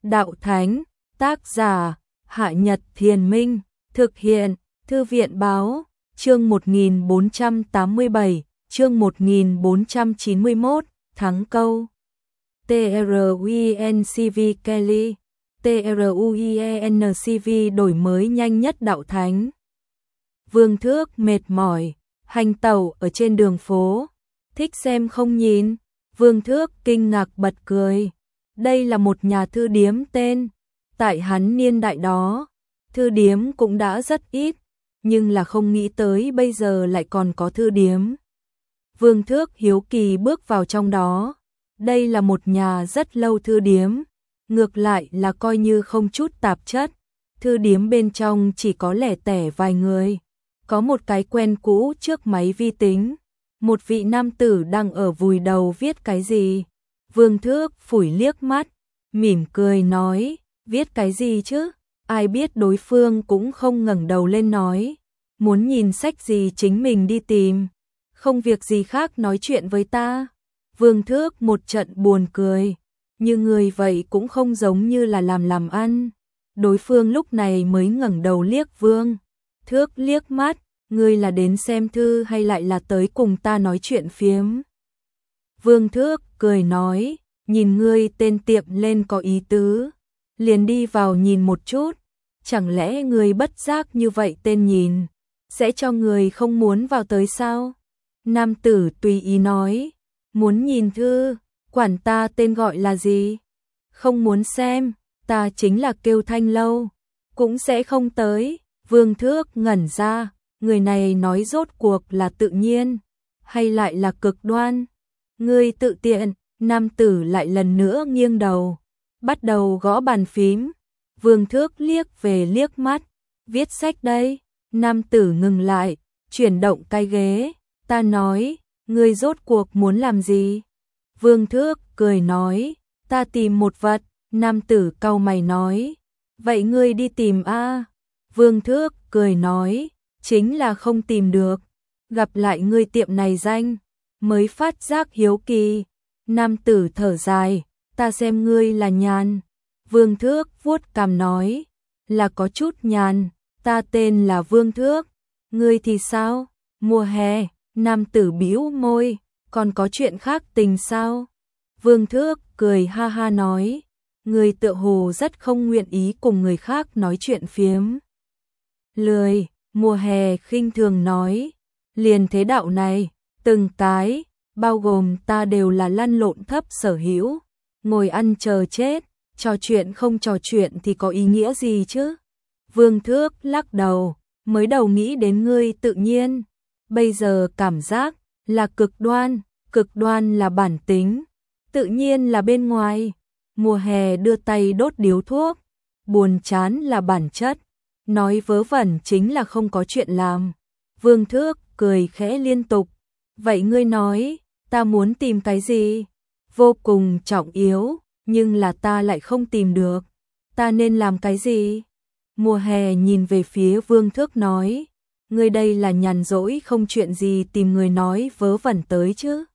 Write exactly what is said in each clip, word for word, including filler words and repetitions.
Đạo Thánh, tác giả, Hạ Nhật Thiền Minh, thực hiện, Thư viện Báo, chương một nghìn bốn trăm tám mươi bảy, chương một nghìn bốn trăm chín mươi mốt, thắng câu. tê rờ u en xê vê Kelly, tê rờ u en xê vê đổi mới nhanh nhất Đạo Thánh. Vương Thước mệt mỏi, hành tẩu ở trên đường phố, thích xem không nhìn. Vương Thước kinh ngạc bật cười. Đây là một nhà thư điếm tên. Tại hắn niên đại đó, thư điếm cũng đã rất ít, nhưng là không nghĩ tới bây giờ lại còn có thư điếm. Vương Thước hiếu kỳ bước vào trong đó. Đây là một nhà rất lâu thư điếm, ngược lại là coi như không chút tạp chất. Thư điếm bên trong chỉ có lẻ tẻ vài người. Có một cái quen cũ trước máy vi tính. Một vị nam tử đang ở vùi đầu viết cái gì. Vương Thước phủi liếc mắt, mỉm cười nói, viết cái gì chứ? Ai biết đối phương cũng không ngẩng đầu lên nói, muốn nhìn sách gì chính mình đi tìm, không việc gì khác nói chuyện với ta. Vương Thước một trận buồn cười, như người vậy cũng không giống như là làm làm ăn. Đối phương lúc này mới ngẩng đầu liếc Vương Thước liếc mắt, ngươi là đến xem thư hay lại là tới cùng ta nói chuyện phiếm? Vương Thước cười nói, nhìn ngươi tên tiệm lên có ý tứ, liền đi vào nhìn một chút, chẳng lẽ ngươi bất giác như vậy tên nhìn, sẽ cho người không muốn vào tới sao? Nam tử tùy ý nói, muốn nhìn thư, quản ta tên gọi là gì? Không muốn xem, ta chính là kêu Thanh Lâu, cũng sẽ không tới. Vương Thước ngẩn ra, người này nói rốt cuộc là tự nhiên, hay lại là cực đoan? Ngươi tự tiện. Nam tử lại lần nữa nghiêng đầu, bắt đầu gõ bàn phím. Vương Thước liếc về liếc mắt, viết sách đây. Nam tử ngừng lại, chuyển động cái ghế, ta nói, ngươi rốt cuộc muốn làm gì? Vương Thước cười nói, ta tìm một vật. Nam tử cau mày nói, vậy ngươi đi tìm a. Vương Thước cười nói, chính là không tìm được, gặp lại ngươi tiệm này danh, mới phát giác hiếu kỳ. Nam tử thở dài, ta xem ngươi là nhàn. Vương Thước vuốt cằm nói, là có chút nhàn, ta tên là Vương Thước, ngươi thì sao? Mùa hè. Nam tử bĩu môi, còn có chuyện khác tình sao? Vương Thước cười ha ha nói, ngươi tựa hồ rất không nguyện ý cùng người khác nói chuyện phiếm. Lười. Mùa hè khinh thường nói, liền thế đạo này, từng cái, bao gồm ta đều là lăn lộn thấp sở hữu, ngồi ăn chờ chết, trò chuyện không trò chuyện thì có ý nghĩa gì chứ? Vương Thước lắc đầu, mới đầu nghĩ đến ngươi tự nhiên, bây giờ cảm giác là cực đoan, cực đoan là bản tính, tự nhiên là bên ngoài. Mùa hè đưa tay đốt điếu thuốc, buồn chán là bản chất, nói vớ vẩn chính là không có chuyện làm. Vương Thước cười khẽ liên tục, vậy ngươi nói, ta muốn tìm cái gì? Vô cùng trọng yếu, nhưng là ta lại không tìm được, ta nên làm cái gì? Mùa hè nhìn về phía Vương Thước nói, ngươi đây là nhàn rỗi không chuyện gì tìm người nói vớ vẩn tới chứ?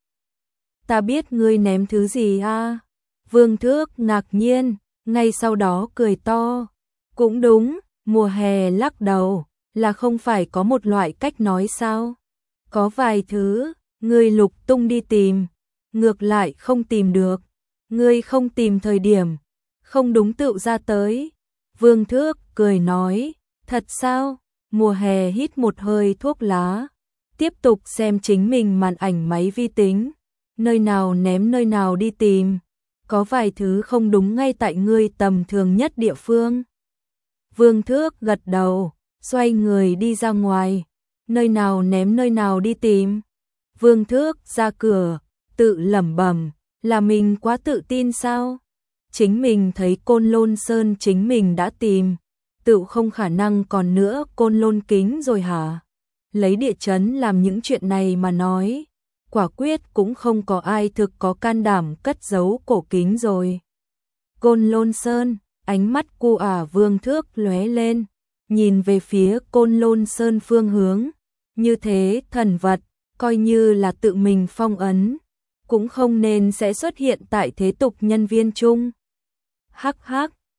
Ta biết ngươi ném thứ gì a? Vương Thước ngạc nhiên, ngay sau đó cười to, cũng đúng. Mùa hè lắc đầu, là không phải có một loại cách nói sao? Có vài thứ, ngươi lục tung đi tìm, ngược lại không tìm được, ngươi không tìm thời điểm, không đúng tựu ra tới. Vương Thước cười nói, thật sao? Mùa hè hít một hơi thuốc lá, tiếp tục xem chính mình màn ảnh máy vi tính, nơi nào ném nơi nào đi tìm, có vài thứ không đúng ngay tại ngươi tầm thường nhất địa phương. Vương Thước gật đầu, xoay người đi ra ngoài, nơi nào ném nơi nào đi tìm. Vương Thước ra cửa, tự lẩm bẩm, là mình quá tự tin sao? Chính mình thấy Côn Lôn Sơn chính mình đã tìm, tự không khả năng còn nữa Côn Lôn Kính rồi hả? Lấy địa chấn làm những chuyện này mà nói, quả quyết cũng không có ai thực có can đảm cất giấu cổ kính rồi. Côn Lôn Sơn. Ánh mắt cu ả Vương Thước lóe lên, nhìn về phía Côn Lôn Sơn phương hướng, như thế thần vật, coi như là tự mình phong ấn, cũng không nên sẽ xuất hiện tại thế tục nhân viên chung. Hắc hắc,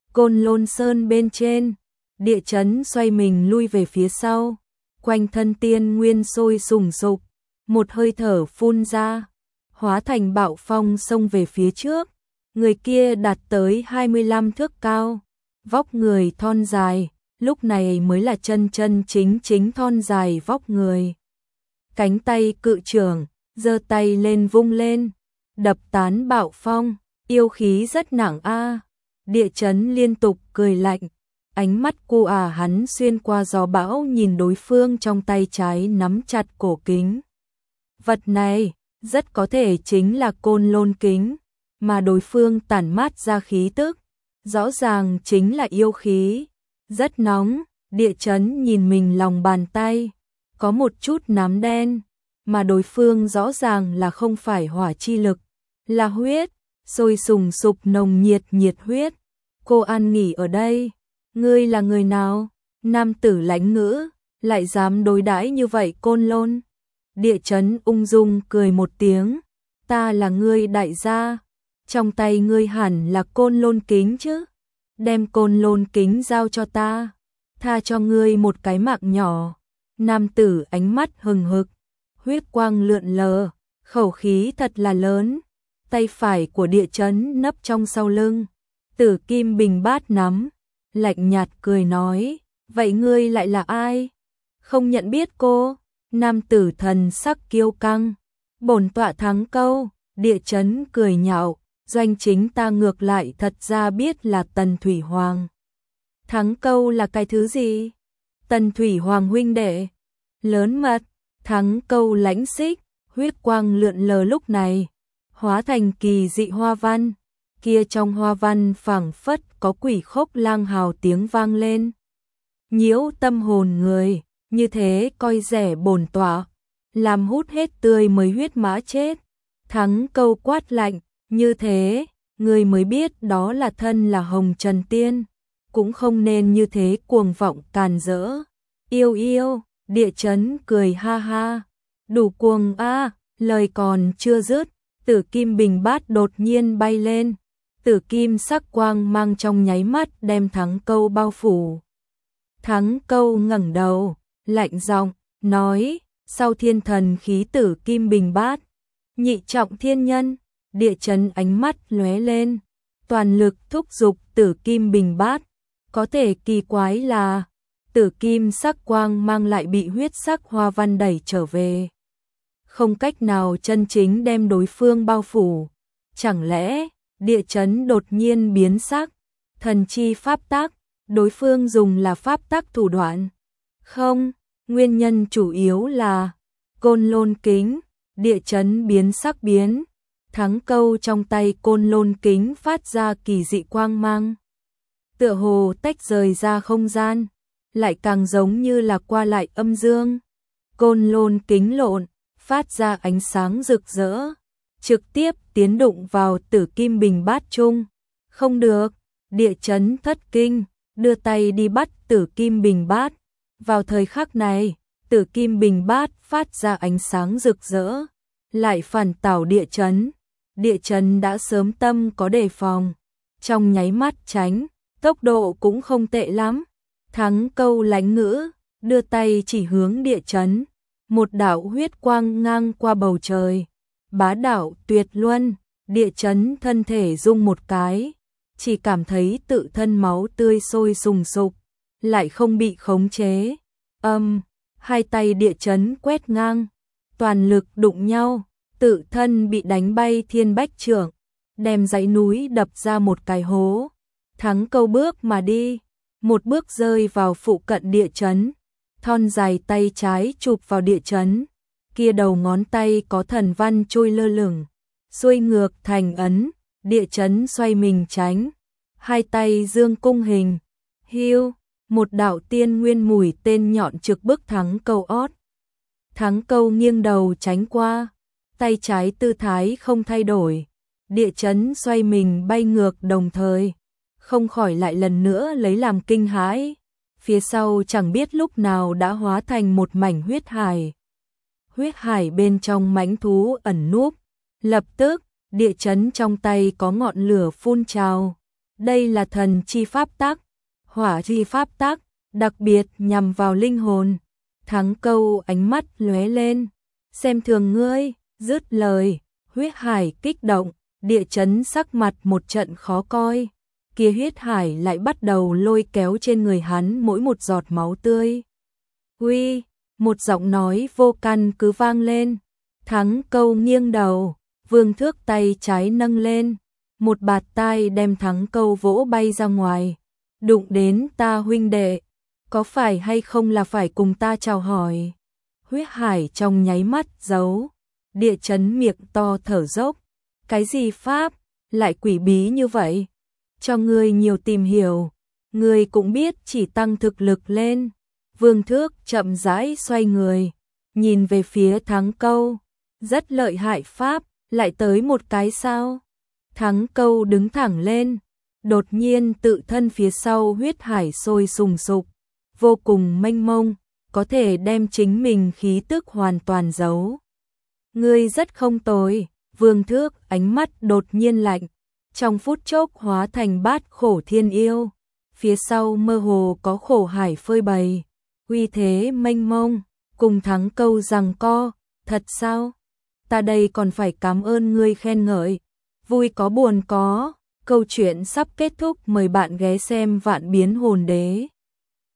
Côn Lôn Sơn bên trên, địa chấn xoay mình lui về phía sau, quanh thân tiên nguyên sôi sùng sục, một hơi thở phun ra, hóa thành bạo phong xông về phía trước. Người kia đạt tới hai mươi lăm thước cao, vóc người thon dài, lúc này mới là chân chân chính chính thon dài vóc người. Cánh tay cự trưởng, giơ tay lên vung lên, đập tán bạo phong, yêu khí rất nặng a. Địa chấn liên tục cười lạnh, ánh mắt cu à hắn xuyên qua gió bão nhìn đối phương trong tay trái nắm chặt cổ kính. Vật này, rất có thể chính là Côn Lôn kính, mà đối phương tản mát ra khí tức, rõ ràng chính là yêu khí, rất nóng. Địa chấn nhìn mình lòng bàn tay, có một chút nám đen, mà đối phương rõ ràng là không phải hỏa chi lực, là huyết, sôi sùng sục nồng nhiệt nhiệt huyết. Cô an nghỉ ở đây, ngươi là người nào? Nam tử lãnh ngữ, lại dám đối đãi như vậy Côn Lôn. Địa chấn ung dung cười một tiếng, ta là ngươi đại gia, trong tay ngươi hẳn là Côn Lôn kính chứ, đem Côn Lôn kính giao cho ta, tha cho ngươi một cái mạng nhỏ. Nam tử ánh mắt hừng hực, huyết quang lượn lờ, khẩu khí thật là lớn. Tay phải của địa chấn nấp trong sau lưng, Tử Kim Bình Bát nắm, lạnh nhạt cười nói, vậy ngươi lại là ai? Không nhận biết cô. Nam tử thần sắc kiêu căng, bổn tọa Thắng Câu. Địa chấn cười nhạo, doanh chính ta ngược lại thật ra biết là Tần Thủy Hoàng. Thắng Câu là cái thứ gì? Tần Thủy Hoàng huynh đệ. Lớn mật. Thắng Câu lãnh xích, huyết quang lượn lờ lúc này, hóa thành kỳ dị hoa văn, kia trong hoa văn phảng phất có quỷ khốc lang hào tiếng vang lên. Nhiễu tâm hồn người, như thế coi rẻ bổn tọa, làm hút hết tươi mới huyết mã chết. Thắng Câu quát lạnh, như thế, người mới biết đó là thân là Hồng Trần Tiên, cũng không nên như thế cuồng vọng càn rỡ. Yêu yêu, địa chấn cười ha ha, đủ cuồng a. Lời còn chưa dứt, Tử Kim Bình Bát đột nhiên bay lên, tử kim sắc quang mang trong nháy mắt đem Thắng Câu bao phủ. Thắng Câu ngẩng đầu, lạnh giọng nói, sau thiên thần khí Tử Kim Bình Bát, nhị trọng thiên nhân. Địa chấn ánh mắt lóe lên, toàn lực thúc giục Tử Kim Bình Bát. Có thể kỳ quái là, tử kim sắc quang mang lại bị huyết sắc hoa văn đẩy trở về, không cách nào chân chính đem đối phương bao phủ. Chẳng lẽ, địa chấn đột nhiên biến sắc, thần chi pháp tắc, đối phương dùng là pháp tắc thủ đoạn? Không, nguyên nhân chủ yếu là Côn Lôn kính. Địa chấn biến sắc biến, Thắng Câu trong tay Côn Lôn kính phát ra kỳ dị quang mang, tựa hồ tách rời ra không gian, lại càng giống như là qua lại âm dương. Côn Lôn kính lộn, phát ra ánh sáng rực rỡ, trực tiếp tiến đụng vào Tử Kim Bình Bát chung. Không được, địa chấn thất kinh, đưa tay đi bắt Tử Kim Bình Bát. Vào thời khắc này, Tử Kim Bình Bát phát ra ánh sáng rực rỡ, lại phản tảo địa chấn. Địa chấn đã sớm tâm có đề phòng, trong nháy mắt tránh, tốc độ cũng không tệ lắm. Thắng Câu lãnh ngữ, đưa tay chỉ hướng địa chấn, một đạo huyết quang ngang qua bầu trời, bá đạo tuyệt luân. Địa chấn thân thể rung một cái, chỉ cảm thấy tự thân máu tươi sôi sùng sục, lại không bị khống chế. Âm, hai tay địa chấn quét ngang, toàn lực đụng nhau, tự thân bị đánh bay thiên bách trưởng, đem dãy núi đập ra một cái hố. Thắng Câu bước mà đi, một bước rơi vào phụ cận địa chấn, thon dài tay trái chụp vào địa chấn, kia đầu ngón tay có thần văn trôi lơ lửng, xuôi ngược thành ấn. Địa chấn xoay mình tránh, hai tay dương cung hình, hiu, một đạo tiên nguyên mũi tên nhọn trực bức Thắng Câu ót. Thắng Câu nghiêng đầu tránh qua, tay trái tư thái không thay đổi. Địa chấn xoay mình bay ngược đồng thời, không khỏi lại lần nữa lấy làm kinh hãi. Phía sau chẳng biết lúc nào đã hóa thành một mảnh huyết hải. Huyết hải bên trong mãnh thú ẩn núp, lập tức, địa chấn trong tay có ngọn lửa phun trào, Đây là thần chi pháp tắc, hỏa chi pháp tắc, đặc biệt nhằm vào linh hồn. Thắng Câu ánh mắt lóe lên, xem thường ngươi, dứt lời, huyết hải kích động, địa chấn sắc mặt một trận khó coi. Kia huyết hải lại bắt đầu lôi kéo trên người hắn mỗi một giọt máu tươi. Uy, một giọng nói vô căn cứ vang lên. Thắng Câu nghiêng đầu, Vương Thước tay trái nâng lên, một bạt tai đem Thắng Câu vỗ bay ra ngoài. Đụng đến ta huynh đệ, có phải hay không là phải cùng ta chào hỏi. Huyết hải trong nháy mắt giấu, địa chấn miệng to thở dốc. Cái gì pháp, lại quỷ bí như vậy? Cho ngươi nhiều tìm hiểu, ngươi cũng biết chỉ tăng thực lực lên. Vương Thước chậm rãi xoay người, nhìn về phía Thắng Câu, rất lợi hại pháp, lại tới một cái sao? Thắng Câu đứng thẳng lên, đột nhiên tự thân phía sau huyết hải sôi sùng sục, vô cùng mênh mông, có thể đem chính mình khí tức hoàn toàn giấu. Ngươi rất không tồi. Vương Thước ánh mắt đột nhiên lạnh, trong phút chốc hóa thành bát khổ thiên yêu, phía sau mơ hồ có khổ hải phơi bày, uy thế mênh mông, cùng Thắng Câu giằng co. Thật sao? Ta đây còn phải cảm ơn ngươi khen ngợi, vui có buồn có. Câu chuyện sắp kết thúc, mời bạn ghé xem Vạn Biến Hồn Đế.